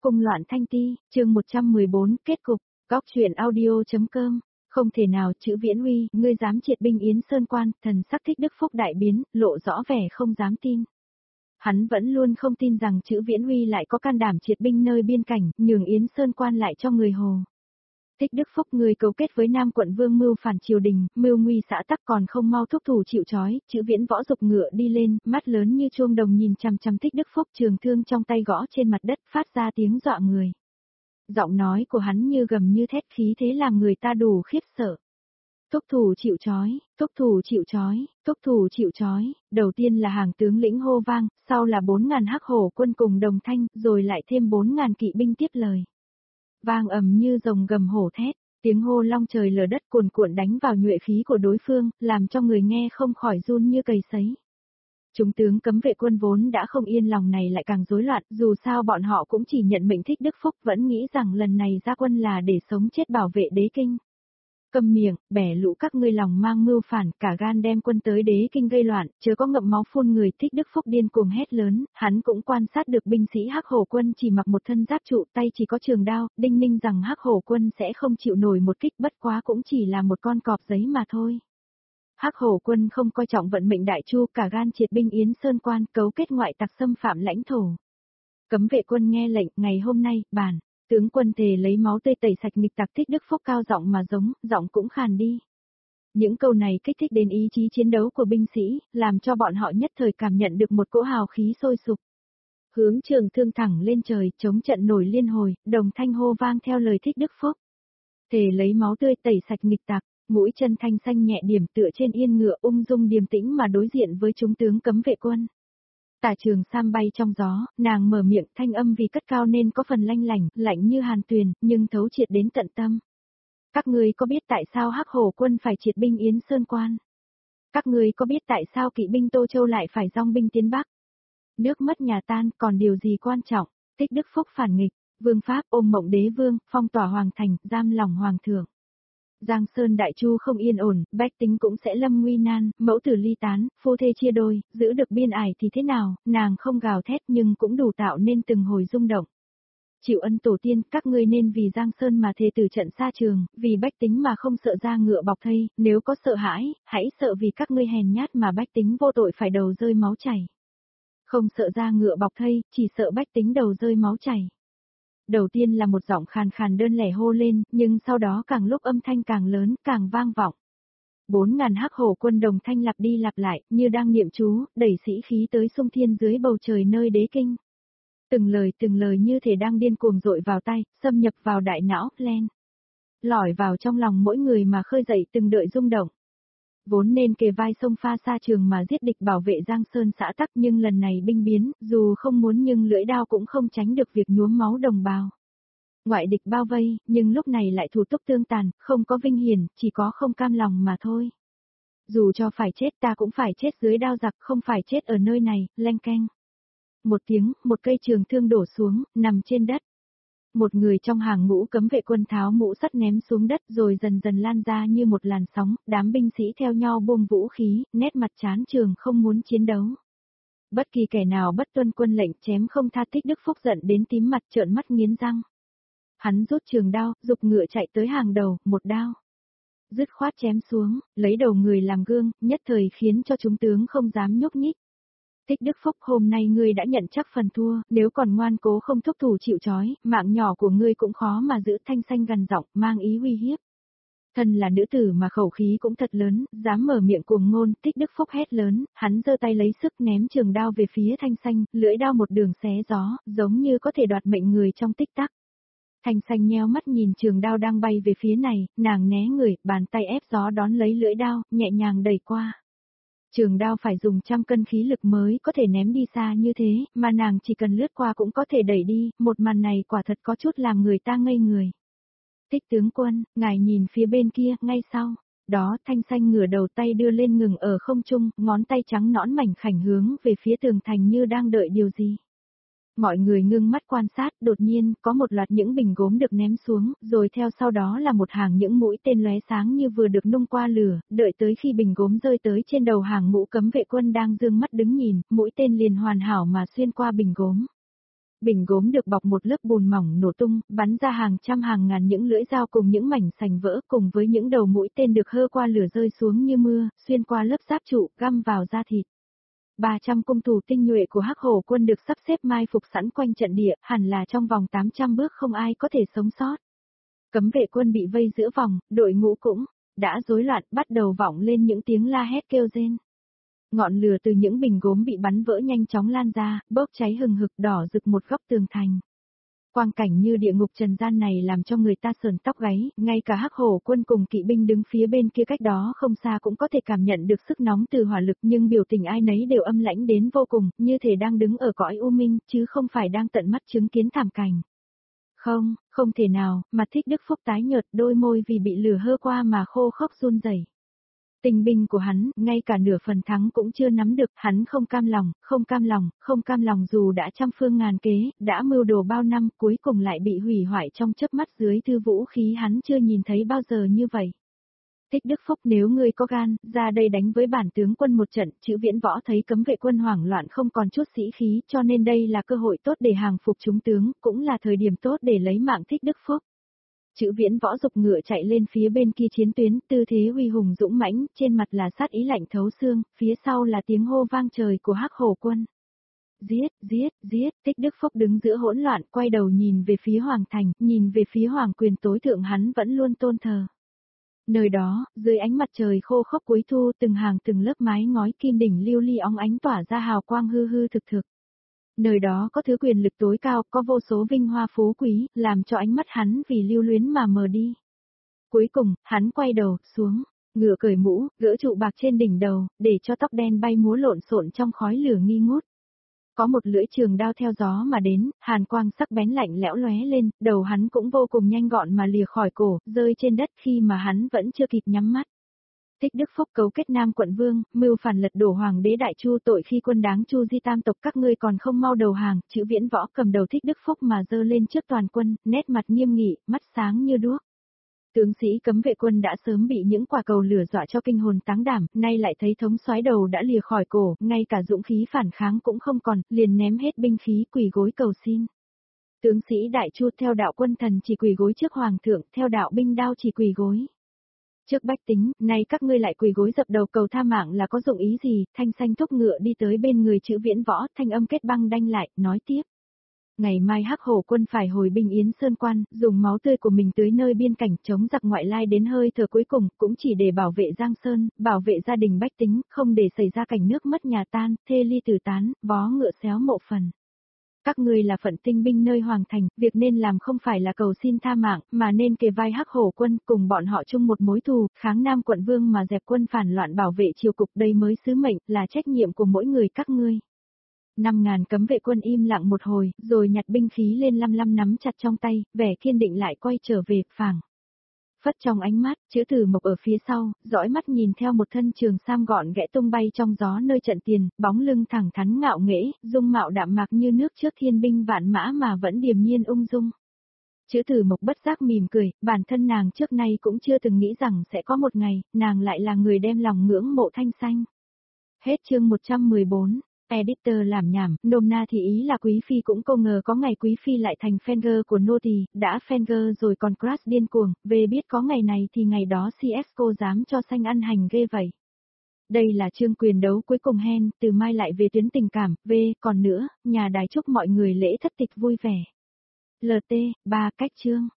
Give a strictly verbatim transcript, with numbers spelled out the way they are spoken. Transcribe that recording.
Cung loạn thanh ti, chương một trăm mười bốn, kết cục, góc truyện audio.com, không thể nào chữ Viễn Uy, ngươi dám triệt binh Yến Sơn Quan, thần sắc Thích Đức Phúc đại biến, lộ rõ vẻ không dám tin. Hắn vẫn luôn không tin rằng chữ Viễn Uy lại có can đảm triệt binh nơi biên cảnh, nhường Yến Sơn Quan lại cho người Hồ. Thích Đức Phúc người cấu kết với Nam quận Vương mưu phản triều đình, mưu nguy xã tắc còn không mau thúc thủ chịu trói, chữ Viễn võ dục ngựa đi lên, mắt lớn như chuông đồng nhìn chằm chằm Thích Đức Phúc, trường thương trong tay gõ trên mặt đất phát ra tiếng dọa người. Giọng nói của hắn như gầm như thét, khí thế làm người ta đủ khiếp sợ. Thúc thủ chịu trói, thúc thủ chịu trói, thúc thủ chịu trói, đầu tiên là hàng tướng lĩnh hô vang, sau là bốn ngàn hắc hổ quân cùng đồng thanh, rồi lại thêm bốn ngàn kỵ binh tiếp lời. Vang ầm như rồng gầm hổ thét, tiếng hô long trời lở đất cuồn cuộn đánh vào nhuệ khí của đối phương, làm cho người nghe không khỏi run như cầy sấy. Chúng tướng cấm vệ quân vốn đã không yên lòng này lại càng rối loạn, dù sao bọn họ cũng chỉ nhận mệnh Thích Đức Phúc, vẫn nghĩ rằng lần này ra quân là để sống chết bảo vệ đế kinh. Câm miệng, bẻ lũ các ngươi lòng mang mưu phản, cả gan đem quân tới đế kinh gây loạn, chớ có ngậm máu phun người. Thích Đức Phúc điên cuồng hét lớn, hắn cũng quan sát được binh sĩ Hắc Hổ quân chỉ mặc một thân giáp trụ, tay chỉ có trường đao, đinh ninh rằng Hắc Hổ quân sẽ không chịu nổi một kích, bất quá cũng chỉ là một con cọp giấy mà thôi. Hắc Hổ quân không coi trọng vận mệnh đại chu, cả gan triệt binh Yến Sơn Quan, cấu kết ngoại tặc xâm phạm lãnh thổ. Cấm vệ quân nghe lệnh, ngày hôm nay, bản tướng quân thề lấy máu tươi tẩy sạch nghịch tặc. Thích Đức Phúc cao giọng mà giống, giọng cũng khàn đi. Những câu này kích thích đến ý chí chiến đấu của binh sĩ, làm cho bọn họ nhất thời cảm nhận được một cỗ hào khí sôi sục. Hướng trường thương thẳng lên trời, chống trận nổi liên hồi, đồng thanh hô vang theo lời Thích Đức Phúc. Thề lấy máu tươi tẩy sạch nghịch tặc, mũi chân thanh xanh nhẹ điểm tựa trên yên ngựa ung dung điềm tĩnh mà đối diện với chúng tướng cấm vệ quân. Tả Trường Sam bay trong gió, nàng mở miệng, thanh âm vì cất cao nên có phần lanh lảnh, lạnh như hàn tuyền, nhưng thấu triệt đến tận tâm. Các ngươi có biết tại sao Hắc Hổ quân phải triệt binh Yến Sơn Quan? Các ngươi có biết tại sao kỵ binh Tô Châu lại phải dong binh tiến Bắc? Nước mất nhà tan, còn điều gì quan trọng? Thích Đức Phúc phản nghịch, vương pháp ôm mộng đế vương, phong tỏa hoàng thành, giam lòng hoàng thượng. Giang Sơn Đại Chu không yên ổn, bách tính cũng sẽ lâm nguy nan, mẫu tử ly tán, phu thê chia đôi, giữ được biên ải thì thế nào, nàng không gào thét nhưng cũng đủ tạo nên từng hồi rung động. Chịu ân tổ tiên, các ngươi nên vì Giang Sơn mà thề từ trận xa trường, vì bách tính mà không sợ ra ngựa bọc thây, nếu có sợ hãi, hãy sợ vì các ngươi hèn nhát mà bách tính vô tội phải đầu rơi máu chảy. Không sợ ra ngựa bọc thây, chỉ sợ bách tính đầu rơi máu chảy. Đầu tiên là một giọng khàn khàn đơn lẻ hô lên, nhưng sau đó càng lúc âm thanh càng lớn, càng vang vọng. Bốn ngàn hắc hổ quân đồng thanh lặp đi lặp lại, như đang niệm chú, đẩy sĩ khí tới sung thiên dưới bầu trời nơi đế kinh. Từng lời từng lời như thể đang điên cuồng dội vào tay, xâm nhập vào đại não, len. Lỏi vào trong lòng mỗi người mà khơi dậy từng đợi rung động. Vốn nên kề vai sông pha xa trường mà giết địch bảo vệ Giang Sơn xã tắc, nhưng lần này binh biến, dù không muốn nhưng lưỡi đao cũng không tránh được việc nhuốm máu đồng bào. Ngoại địch bao vây, nhưng lúc này lại thủ túc tương tàn, không có vinh hiển, chỉ có không cam lòng mà thôi. Dù cho phải chết ta cũng phải chết dưới đao giặc, không phải chết ở nơi này, leng keng. Một tiếng, một cây trường thương đổ xuống, nằm trên đất. Một người trong hàng ngũ cấm vệ quân tháo mũ sắt ném xuống đất rồi dần dần lan ra như một làn sóng, đám binh sĩ theo nhau buông vũ khí, nét mặt chán trường không muốn chiến đấu. Bất kỳ kẻ nào bất tuân quân lệnh chém không tha. Thích Đức Phúc giận đến tím mặt trợn mắt nghiến răng. Hắn rút trường đao, giục ngựa chạy tới hàng đầu, một đao. Dứt khoát chém xuống, lấy đầu người làm gương, nhất thời khiến cho chúng tướng không dám nhúc nhích. Thích Đức Phúc, hôm nay ngươi đã nhận chắc phần thua, nếu còn ngoan cố không thúc thủ chịu trói, mạng nhỏ của ngươi cũng khó mà giữ. Thanh xanh gằn giọng, mang ý uy hiếp. Thân là nữ tử mà khẩu khí cũng thật lớn, dám mở miệng cuồng ngôn. Thích Đức Phúc hét lớn, hắn giơ tay lấy sức ném trường đao về phía Thanh xanh, lưỡi đao một đường xé gió, giống như có thể đoạt mệnh người trong tích tắc. Thanh xanh nheo mắt nhìn trường đao đang bay về phía này, nàng né người, bàn tay ép gió đón lấy lưỡi đao, nhẹ nhàng đẩy qua. Trường đao phải dùng trăm cân khí lực mới có thể ném đi xa như thế, mà nàng chỉ cần lướt qua cũng có thể đẩy đi, một màn này quả thật có chút làm người ta ngây người. Thích tướng quân, ngài nhìn phía bên kia, ngay sau. Đó, Thanh xanh ngửa đầu tay đưa lên ngừng ở không trung, ngón tay trắng nõn mảnh khảnh hướng về phía tường thành như đang đợi điều gì. Mọi người ngưng mắt quan sát, đột nhiên, có một loạt những bình gốm được ném xuống, rồi theo sau đó là một hàng những mũi tên lóe sáng như vừa được nung qua lửa, đợi tới khi bình gốm rơi tới trên đầu hàng ngũ cấm vệ quân đang dương mắt đứng nhìn, mũi tên liền hoàn hảo mà xuyên qua bình gốm. Bình gốm được bọc một lớp bùn mỏng nổ tung, bắn ra hàng trăm hàng ngàn những lưỡi dao cùng những mảnh sành vỡ cùng với những đầu mũi tên được hơ qua lửa rơi xuống như mưa, xuyên qua lớp giáp trụ, găm vào da thịt. ba trăm cung thủ tinh nhuệ của Hắc Hổ quân được sắp xếp mai phục sẵn quanh trận địa, hẳn là trong vòng tám trăm bước không ai có thể sống sót. Cấm vệ quân bị vây giữa vòng, đội ngũ cũng đã rối loạn, bắt đầu vọng lên những tiếng la hét kêu rên. Ngọn lửa từ những bình gốm bị bắn vỡ nhanh chóng lan ra, bốc cháy hừng hực đỏ rực một góc tường thành. Quang cảnh như địa ngục trần gian này làm cho người ta sờn tóc gáy, ngay cả Hắc Hổ quân cùng kỵ binh đứng phía bên kia cách đó không xa cũng có thể cảm nhận được sức nóng từ hỏa lực, nhưng biểu tình ai nấy đều âm lãnh đến vô cùng, như thể đang đứng ở cõi u minh, chứ không phải đang tận mắt chứng kiến thảm cảnh. Không, không thể nào, mặt Thích Đức Phúc tái nhợt, đôi môi vì bị lửa hơ qua mà khô khốc run rẩy. Tình binh của hắn, ngay cả nửa phần thắng cũng chưa nắm được, hắn không cam lòng, không cam lòng, không cam lòng dù đã trăm phương ngàn kế, đã mưu đồ bao năm, cuối cùng lại bị hủy hoại trong chớp mắt dưới thư vũ khí hắn chưa nhìn thấy bao giờ như vậy. Thích Đức Phúc, nếu ngươi có gan, ra đây đánh với bản tướng quân một trận, Chữ Viễn Võ thấy cấm vệ quân hoảng loạn không còn chút sĩ khí, cho nên đây là cơ hội tốt để hàng phục chúng tướng, cũng là thời điểm tốt để lấy mạng Thích Đức Phúc. Chữ Viễn Võ dục ngựa chạy lên phía bên kia chiến tuyến, tư thế uy hùng dũng mãnh, trên mặt là sát ý lạnh thấu xương, phía sau là tiếng hô vang trời của Hắc Hổ quân. Giết, giết, giết, Thích Đức Phúc đứng giữa hỗn loạn, quay đầu nhìn về phía Hoàng thành, nhìn về phía Hoàng quyền tối thượng hắn vẫn luôn tôn thờ. Nơi đó, dưới ánh mặt trời khô khốc cuối thu, từng hàng từng lớp mái ngói kim đỉnh lưu ly óng ánh tỏa ra hào quang hư hư thực thực. Nơi đó có thứ quyền lực tối cao, có vô số vinh hoa phú quý, làm cho ánh mắt hắn vì lưu luyến mà mờ đi. Cuối cùng, hắn quay đầu, xuống, ngựa cởi mũ, gỡ trụ bạc trên đỉnh đầu, để cho tóc đen bay múa lộn xộn trong khói lửa nghi ngút. Có một lưỡi trường đao theo gió mà đến, hàn quang sắc bén lạnh lẽo lóe lên, đầu hắn cũng vô cùng nhanh gọn mà lìa khỏi cổ, rơi trên đất khi mà hắn vẫn chưa kịp nhắm mắt. Thích Đức Phúc cấu kết Nam quận vương, mưu phản lật đổ hoàng đế Đại Chu, tội khi quân đáng Chu di tam tộc, các ngươi còn không mau đầu hàng. Chữ Viễn Võ cầm đầu Thích Đức Phúc mà giơ lên trước toàn quân, nét mặt nghiêm nghị, mắt sáng như đuốc. Tướng sĩ cấm vệ quân đã sớm bị những quả cầu lửa dọa cho kinh hồn táng đảm, nay lại thấy thống soái đầu đã lìa khỏi cổ, ngay cả dũng khí phản kháng cũng không còn, liền ném hết binh khí quỳ gối cầu xin. Tướng sĩ Đại Chu theo đạo quân thần chỉ quỳ gối trước hoàng thượng, theo đạo binh đao chỉ quỳ gối trước bách tính, nay các ngươi lại quỳ gối dập đầu cầu tha mạng là có dụng ý gì? Thanh Xanh thúc ngựa đi tới bên người Chữ Viễn Võ, thanh âm kết băng đanh lại, nói tiếp. Ngày mai Hắc Hổ quân phải hồi binh Yến Sơn Quan, dùng máu tươi của mình tưới nơi biên cảnh chống giặc ngoại lai đến hơi thở cuối cùng, cũng chỉ để bảo vệ Giang Sơn, bảo vệ gia đình bách tính, không để xảy ra cảnh nước mất nhà tan, thê ly tử tán, vó ngựa xéo mộ phần. Các ngươi là phận tinh binh nơi hoàng thành, việc nên làm không phải là cầu xin tha mạng, mà nên kề vai Hắc Hổ quân, cùng bọn họ chung một mối thù, kháng Nam quận vương mà dẹp quân phản loạn bảo vệ triều cục, đây mới sứ mệnh, là trách nhiệm của mỗi người các ngươi. Năm ngàn cấm vệ quân im lặng một hồi, rồi nhặt binh khí lên lăm lăm nắm chặt trong tay, vẻ kiên định lại quay trở về, phảng. Phất trong ánh mắt, Chữ Tử Mộc ở phía sau, dõi mắt nhìn theo một thân trường sam gọn ghẽ tung bay trong gió nơi trận tiền, bóng lưng thẳng thắn ngạo nghễ, dung mạo đạm mạc như nước trước thiên binh vạn mã mà vẫn điềm nhiên ung dung. Chữ Tử Mộc bất giác mỉm cười, bản thân nàng trước nay cũng chưa từng nghĩ rằng sẽ có một ngày, nàng lại là người đem lòng ngưỡng mộ Thanh Xanh. Hết chương một trăm mười bốn. Editor làm nhảm, nôm na thì ý là Quý Phi cũng không ngờ có ngày Quý Phi lại thành Fenger của nô tỳ, đã Fenger rồi còn crush điên cuồng, về biết có ngày này thì ngày đó xê ét cô dám cho Xanh ăn hành ghê vậy. Đây là chương quyền đấu cuối cùng hen, từ mai lại về tuyến tình cảm, về, còn nữa, nhà đài chúc mọi người lễ thất tịch vui vẻ. lờ tê, ba cách chương.